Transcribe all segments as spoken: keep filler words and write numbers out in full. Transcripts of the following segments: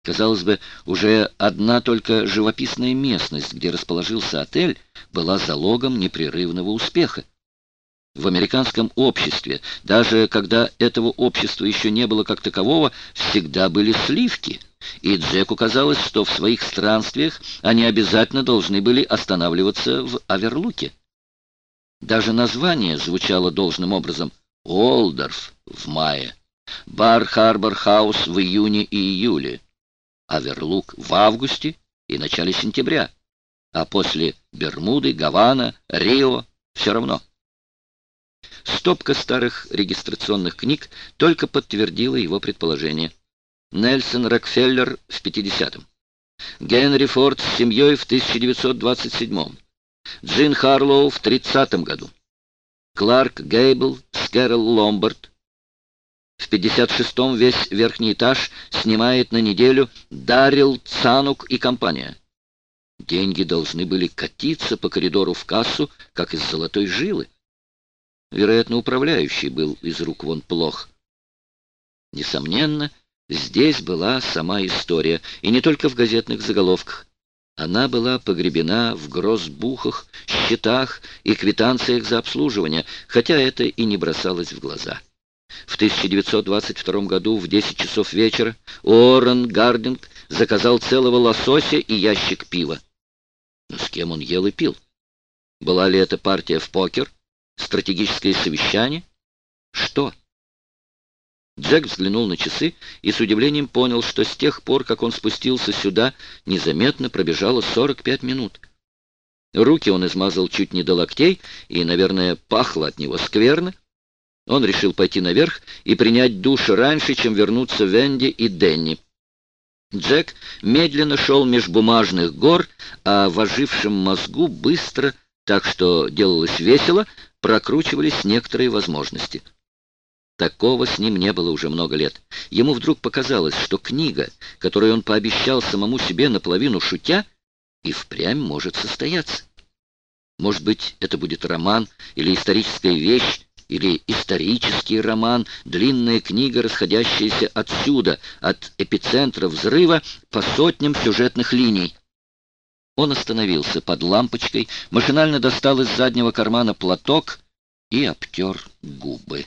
Казалось бы, уже одна только живописная местность, где расположился отель, была залогом непрерывного успеха. В американском обществе, даже когда этого общества еще не было как такового, всегда были сливки, и Джеку казалось, что в своих странствиях они обязательно должны были останавливаться в Аверлуке. Даже название звучало должным образом: Уолдорф в мае, Бар-Харбор-Хаус в июне и июле, Аверлук в августе и начале сентября, а после Бермуды, Гавана, Рио — все равно. Стопка старых регистрационных книг только подтвердила его предположение. Нельсон Рокфеллер в пятидесятом, Генри Форд с семьей в тысяча девятьсот двадцать седьмом, Джин Харлоу в тридцатом году, Кларк Гейбл с Кэрол Ломбард. В пятьдесят шестом весь верхний этаж снимает на неделю Даррелл Цанук и компания. Деньги должны были катиться по коридору в кассу, как из золотой жилы. Вероятно, управляющий был из рук вон плох. Несомненно, здесь была сама история, и не только в газетных заголовках. Она была погребена в гроссбухах, счетах и квитанциях за обслуживание, хотя это и не бросалось в глаза. В тысяча девятьсот двадцать втором году в десять часов вечера Уоррен Гардинг заказал целого лосося и ящик пива. Но с кем он ел и пил? Была ли это партия в покер? Стратегическое совещание? Что? Джек взглянул на часы и с удивлением понял, что с тех пор, как он спустился сюда, незаметно пробежало сорок пять минут. Руки он измазал чуть не до локтей, и, наверное, пахло от него скверно. Он решил пойти наверх и принять душ раньше, чем вернутся Венди и Денни. Джек медленно шел меж бумажных гор, а в ожившем мозгу быстро, так что делалось весело, прокручивались некоторые возможности. Такого с ним не было уже много лет. Ему вдруг показалось, что книга, которую он пообещал самому себе наполовину шутя, и впрямь может состояться. Может быть, это будет роман или историческая вещь, или исторический роман, длинная книга, расходящаяся отсюда, от эпицентра взрыва, по сотням сюжетных линий. Он остановился под лампочкой, машинально достал из заднего кармана платок и обтер губы.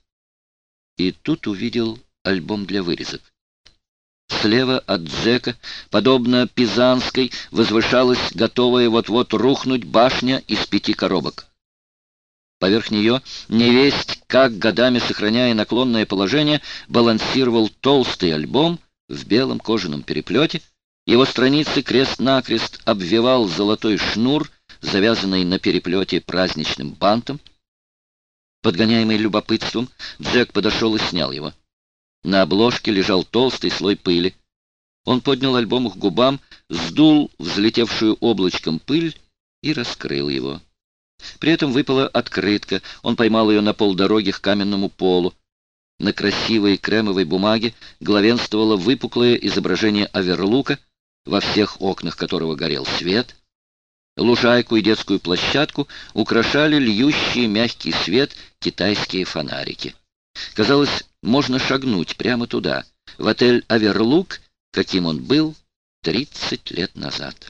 И тут увидел альбом для вырезок. Слева от Джека, подобно Пизанской, возвышалась готовая вот-вот рухнуть башня из пяти коробок. Поверх нее, невесть, как годами сохраняя наклонное положение, балансировал толстый альбом в белом кожаном переплете. Его страницы крест-накрест обвивал золотой шнур, завязанный на переплете праздничным бантом. Подгоняемый любопытством, Джек подошел и снял его. На обложке лежал толстый слой пыли. Он поднял альбом к губам, сдул взлетевшую облачком пыль и раскрыл его. При этом выпала открытка. Он поймал ее на полдороги к каменному полу. На красивой кремовой бумаге главенствовало выпуклое изображение Аверлука, во всех окнах которого горел свет. Лужайку и детскую площадку украшали льющие мягкий свет китайские фонарики. Казалось, можно шагнуть прямо туда, в отель «Аверлук», каким он был тридцать лет назад.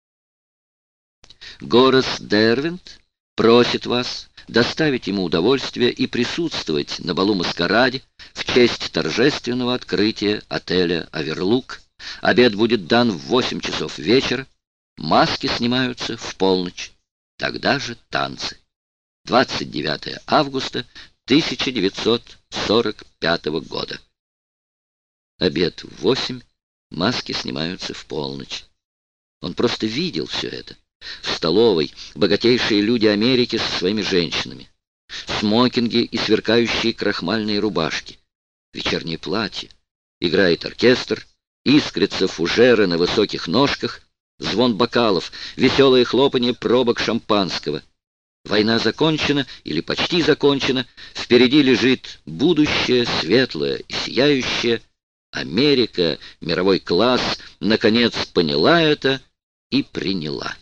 Горас Дервинт просит вас доставить ему удовольствие и присутствовать на балу-маскараде в честь торжественного открытия отеля «Аверлук». Обед будет дан в восемь часов вечера. Маски снимаются в полночь. Тогда же танцы. двадцать девятого августа тысяча девятьсот сорок пятого года. Обед в восемь, маски снимаются в полночь. Он просто видел все это. В столовой богатейшие люди Америки со своими женщинами. Смокинги и сверкающие крахмальные рубашки. Вечернее платье. Играет оркестр. Искрятся фужеры на высоких ножках. Звон бокалов, веселое хлопанье пробок шампанского. Война закончена или почти закончена. Впереди лежит будущее, светлое и сияющее. Америка, мировой класс, наконец поняла это и приняла.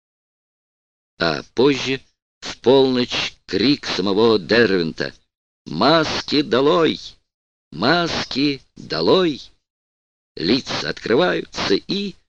А позже, в полночь, крик самого Дервинта: «Маски долой! Маски долой!» лица открываются и...